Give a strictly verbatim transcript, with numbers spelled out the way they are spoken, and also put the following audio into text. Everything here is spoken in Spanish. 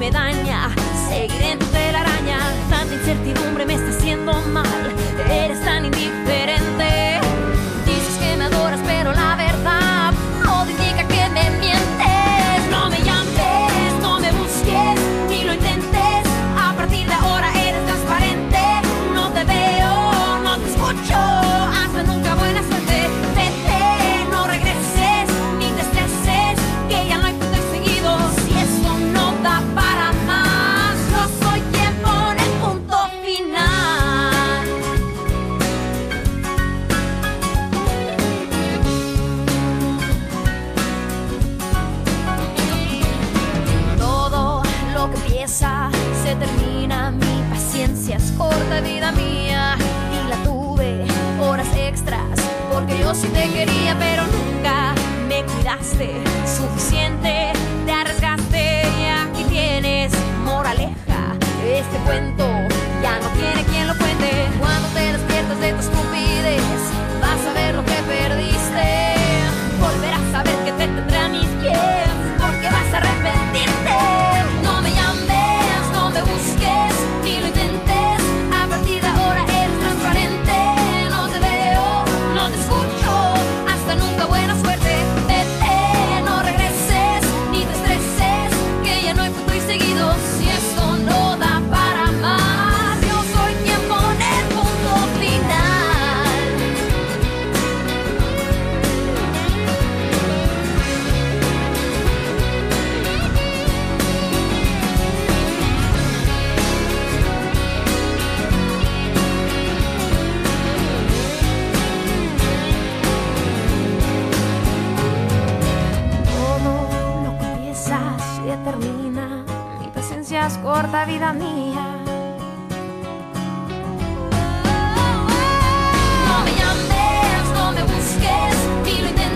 me daña. Seguiré en tu telaraña. Tanta incertidumbre me está haciendo mal. Eres tan indiferente. Dices que me adoras, pero la verdad todo indica que me mientes. No me llames, no me busques, ni lo intentes. A partir de ahora eres transparente. No te veo, no te escucho. Hasta nunca, buena suerte. Vete, no regreses, ni te estreses, que ya no hay punto y seguido. Si esto no da para más, yo soy quien pone el punto final. Todo lo que empieza se termina. Mi paciencia es corta, vida mía, y la tuve horas extras porque yo sí te quería, pero nunca me cuidaste suficiente. Te arriesgaste y aquí tienes moraleja. Este cuento ya no tiene quien lo cuente. Cuando te despiertas de tu estupidez, vas a ver lo que perdiste. Volverás a ver que te tendré a mis pies, porque vas a arrepentirte. No me llames, no me busques, ni lo intentes. A partir de ahora eres transparente. No te veo, no te escucho. Hasta nunca, buena suerte. Vete, no regreses, ni te estreses, que ya no hay punto y seguido. Si esto no da para más, yo soy quien pone el punto final. Todo lo que empieza se termina. Mi paciencia es corta, vida mía. No me llames, no me busques, ni lo intentes.